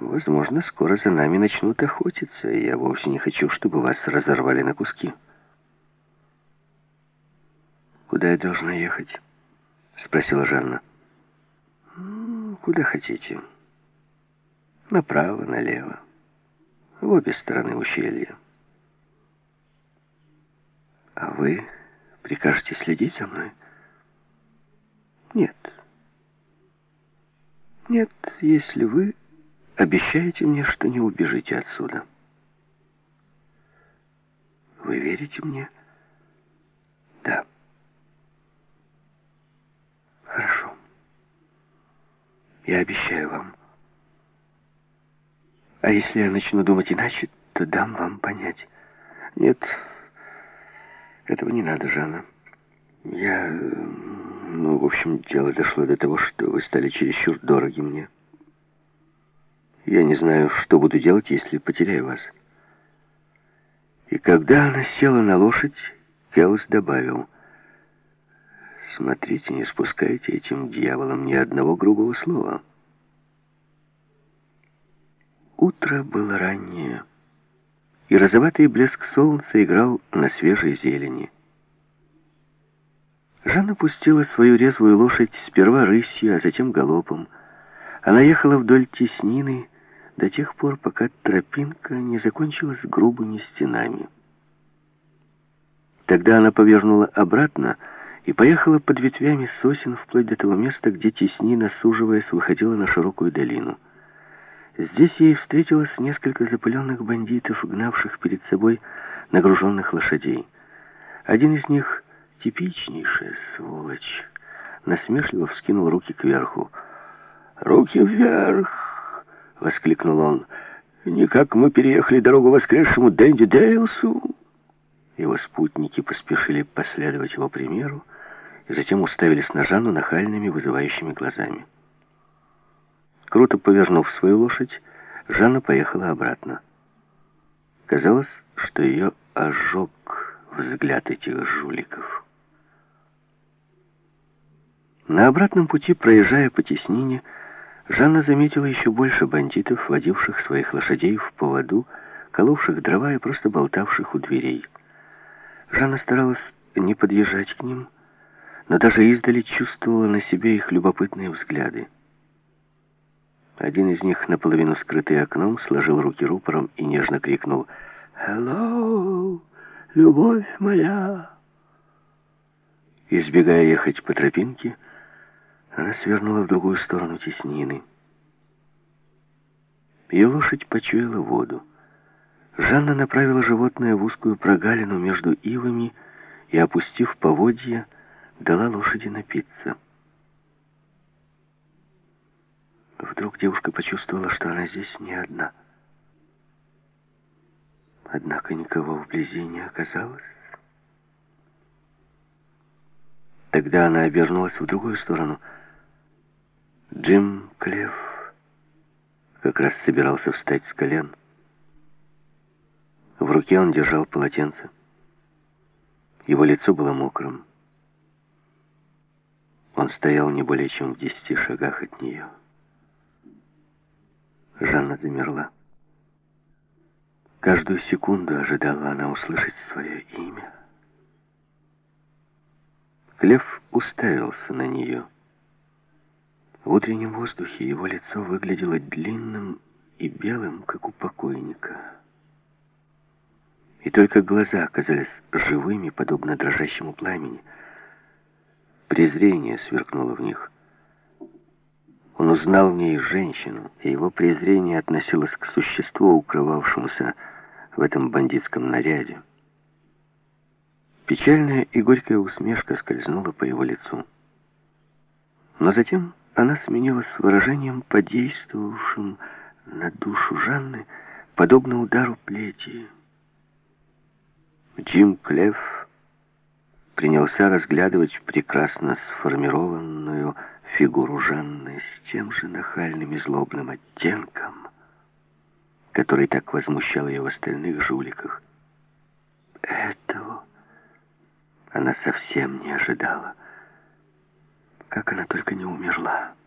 Возможно, скоро за нами начнут охотиться, и я вовсе не хочу, чтобы вас разорвали на куски. Куда я должна ехать? Спросила Жанна. Куда хотите. Направо, налево. В обе стороны ущелья. А вы прикажете следить за мной? Нет. Нет, если вы обещаете мне, что не убежите отсюда. Вы верите мне? Да. Хорошо. Я обещаю вам. А если я начну думать иначе, то дам вам понять. Нет, этого не надо, Жанна. В общем, дело дошло до того, что вы стали чересчур дороги мне. Я не знаю, что буду делать, если потеряю вас. И когда она села на лошадь, Келс добавил: смотрите, не спускайте этим дьяволам ни одного грубого слова. Утро было раннее, и розоватый блеск солнца играл на свежей зелени. Жанна пустила свою резвую лошадь сперва рысью, а затем галопом. Она ехала вдоль теснины до тех пор, пока тропинка не закончилась грубыми стенами. Тогда она повернула обратно и поехала под ветвями сосен вплоть до того места, где теснина, суживаясь, выходила на широкую долину. Здесь ей встретилось несколько запыленных бандитов, гнавших перед собой нагруженных лошадей. Один из них, типичнейшая сволочь, насмешливо вскинул руки кверху. «Руки вверх!» — воскликнул он. «Никак мы переехали дорогу воскресшему Дэнди Дейлсу!» Его спутники поспешили последовать его примеру и затем уставились на Жанну нахальными, вызывающими глазами. Круто повернув свою лошадь, Жанна поехала обратно. Казалось, что ее ожег взгляд этих жуликов. На обратном пути, проезжая по теснине, Жанна заметила еще больше бандитов, водивших своих лошадей в поводу, коловших дрова и просто болтавших у дверей. Жанна старалась не подъезжать к ним, но даже издали чувствовала на себе их любопытные взгляды. Один из них, наполовину скрытый окном, сложил руки рупором и нежно крикнул: «Hello, любовь моя!» Избегая ехать по тропинке, она свернула в другую сторону теснины. Ее лошадь почуяла воду. Жанна направила животное в узкую прогалину между ивами и, опустив поводья, дала лошади напиться. Вдруг девушка почувствовала, что она здесь не одна. Однако никого вблизи не оказалось. Тогда она обернулась в другую сторону. Джим Клефф как раз собирался встать с колен. В руке он держал полотенце. Его лицо было мокрым. Он стоял не более чем в 10 шагах от нее. Жанна замерла. Каждую секунду ожидала она услышать свое имя. Клефф уставился на нее. В утреннем воздухе его лицо выглядело длинным и белым, как у покойника. И только глаза оказались живыми, подобно дрожащему пламени. Презрение сверкнуло в них. Он узнал в ней женщину, и его презрение относилось к существу, укрывавшемуся в этом бандитском наряде. Печальная и горькая усмешка скользнула по его лицу. Но затем она сменилась выражением, подействовавшим на душу Жанны, подобно удару плети. Джим Клефф принялся разглядывать прекрасно сформированную фигуру Жанны с тем же нахальным и злобным оттенком, который так возмущал ее в остальных жуликах. Этого она совсем не ожидала. Как она только не умерла.